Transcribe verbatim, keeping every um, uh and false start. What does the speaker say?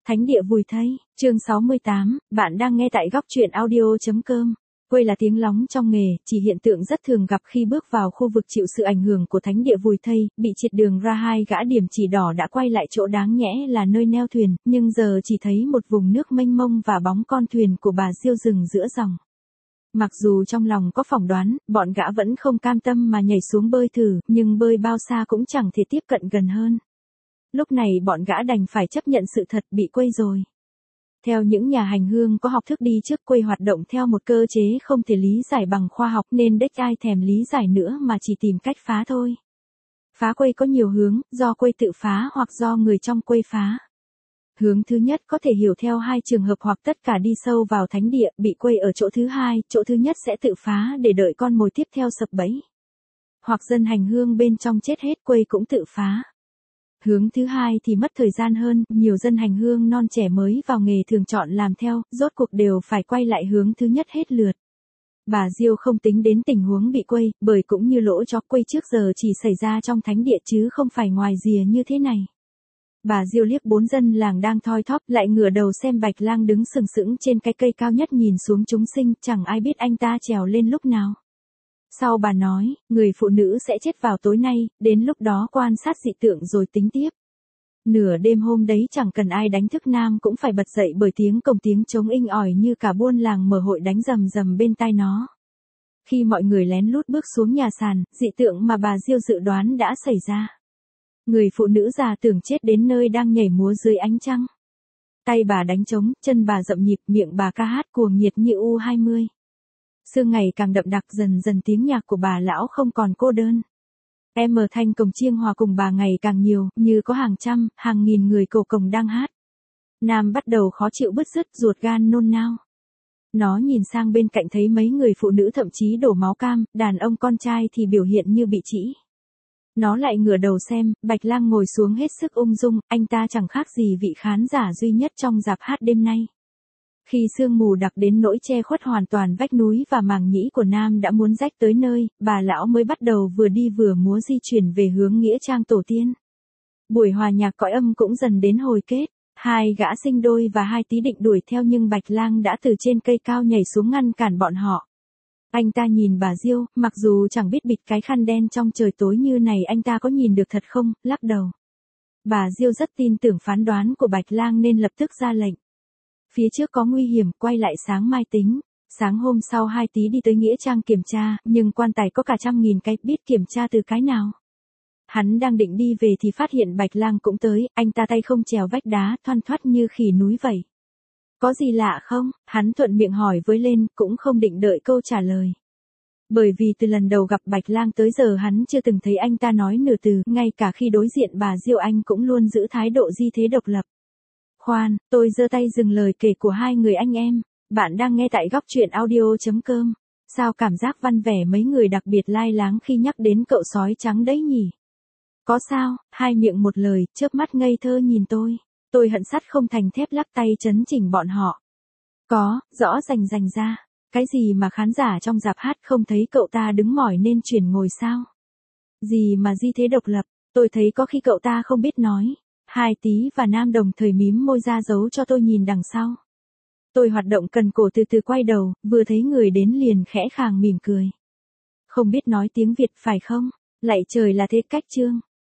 Thánh địa vùi thây, chương sáu mươi tám, bạn đang nghe tại góc truyện audio.com. Quê là tiếng lóng trong nghề, chỉ hiện tượng rất thường gặp khi bước vào khu vực chịu sự ảnh hưởng của thánh địa vùi thây, bị triệt đường ra hai gã điểm chỉ đỏ đã quay lại chỗ đáng nhẽ là nơi neo thuyền, nhưng giờ chỉ thấy một vùng nước mênh mông và bóng con thuyền của bà Diêu dừng giữa dòng. Mặc dù trong lòng có phỏng đoán, bọn gã vẫn không cam tâm mà nhảy xuống bơi thử, nhưng bơi bao xa cũng chẳng thể tiếp cận gần hơn. Lúc này bọn gã đành phải chấp nhận sự thật bị quây rồi. Theo những nhà hành hương có học thức đi trước, quây hoạt động theo một cơ chế không thể lý giải bằng khoa học nên đếch ai thèm lý giải nữa mà chỉ tìm cách phá thôi. Phá quây có nhiều hướng, do quây tự phá hoặc do người trong quây phá. Hướng thứ nhất có thể hiểu theo hai trường hợp hoặc tất cả đi sâu vào thánh địa, bị quây ở chỗ thứ hai, chỗ thứ nhất sẽ tự phá để đợi con mồi tiếp theo sập bẫy. Hoặc dân hành hương bên trong chết hết, quây cũng tự phá. Hướng thứ hai thì mất thời gian hơn, nhiều dân hành hương non trẻ mới vào nghề thường chọn làm theo, rốt cuộc đều phải quay lại hướng thứ nhất hết lượt. Bà Diêu không tính đến tình huống bị quây, bởi cũng như lỗ chó quây trước giờ chỉ xảy ra trong thánh địa chứ không phải ngoài rìa như thế này. Bà Diêu liếc bốn dân làng đang thoi thóp, lại ngửa đầu xem Bạch Lang đứng sừng sững trên cái cây cao nhất nhìn xuống chúng sinh, chẳng ai biết anh ta trèo lên lúc nào. Sau bà nói, người phụ nữ sẽ chết vào tối nay, đến lúc đó quan sát dị tượng rồi tính tiếp. Nửa đêm hôm đấy chẳng cần ai đánh thức Nam cũng phải bật dậy bởi tiếng cồng tiếng trống inh ỏi như cả buôn làng mở hội đánh rầm rầm bên tai nó. Khi mọi người lén lút bước xuống nhà sàn, dị tượng mà bà Diêu dự đoán đã xảy ra. Người phụ nữ già tưởng chết đến nơi đang nhảy múa dưới ánh trăng. Tay bà đánh trống, chân bà rậm nhịp, miệng bà ca hát cuồng nhiệt như U hai mươi. Sương ngày càng đậm đặc, dần dần tiếng nhạc của bà lão không còn cô đơn. Em ở thanh cồng chiêng hòa cùng bà ngày càng nhiều, như có hàng trăm, hàng nghìn người cầu cồng đang hát. Nam bắt đầu khó chịu bứt rứt, ruột gan nôn nao. Nó nhìn sang bên cạnh thấy mấy người phụ nữ thậm chí đổ máu cam, đàn ông con trai thì biểu hiện như bị trĩ. Nó lại ngửa đầu xem, Bạch Lang ngồi xuống hết sức ung dung, anh ta chẳng khác gì vị khán giả duy nhất trong rạp hát đêm nay. Khi sương mù đặc đến nỗi che khuất hoàn toàn vách núi và màng nhĩ của Nam đã muốn rách tới nơi, bà lão mới bắt đầu vừa đi vừa múa di chuyển về hướng nghĩa trang tổ tiên. Buổi hòa nhạc cõi âm cũng dần đến hồi kết, hai gã sinh đôi và hai tí định đuổi theo nhưng Bạch Lang đã từ trên cây cao nhảy xuống ngăn cản bọn họ. Anh ta nhìn bà Diêu, mặc dù chẳng biết bịt cái khăn đen trong trời tối như này anh ta có nhìn được thật không, lắc đầu. Bà Diêu rất tin tưởng phán đoán của Bạch Lang nên lập tức ra lệnh. Phía trước có nguy hiểm, quay lại sáng mai tính. Sáng hôm sau hai tí đi tới nghĩa trang kiểm tra, nhưng quan tài có cả trăm nghìn cái, biết kiểm tra từ cái nào. Hắn đang định đi về thì phát hiện Bạch Lang cũng tới, anh ta tay không trèo vách đá, thoăn thoắt như khỉ núi vậy. Có gì lạ không? Hắn thuận miệng hỏi với lên, cũng không định đợi câu trả lời. Bởi vì từ lần đầu gặp Bạch Lang tới giờ hắn chưa từng thấy anh ta nói nửa từ, ngay cả khi đối diện bà Diêu anh cũng luôn giữ thái độ di thế độc lập. Khoan, tôi giơ tay dừng lời kể của hai người anh em. Bạn đang nghe tại góc truyện audio.com. Sao cảm giác văn vẻ mấy người đặc biệt lai láng khi nhắc đến cậu sói trắng đấy nhỉ? Có sao? Hai miệng một lời, chớp mắt ngây thơ nhìn tôi. Tôi hận sắt không thành thép lắc tay chấn chỉnh bọn họ. Có, rõ rành rành ra. Cái gì mà khán giả trong rạp hát không thấy cậu ta đứng mỏi nên chuyển ngồi sao? Gì mà di thế độc lập, tôi thấy có khi cậu ta không biết nói. Hai tí và Nam đồng thời mím môi ra giấu cho tôi nhìn đằng sau. Tôi hoạt động cần cổ từ từ quay đầu, vừa thấy người đến liền khẽ khàng mỉm cười. Không biết nói tiếng Việt phải không? Lạy trời là thế cách chương.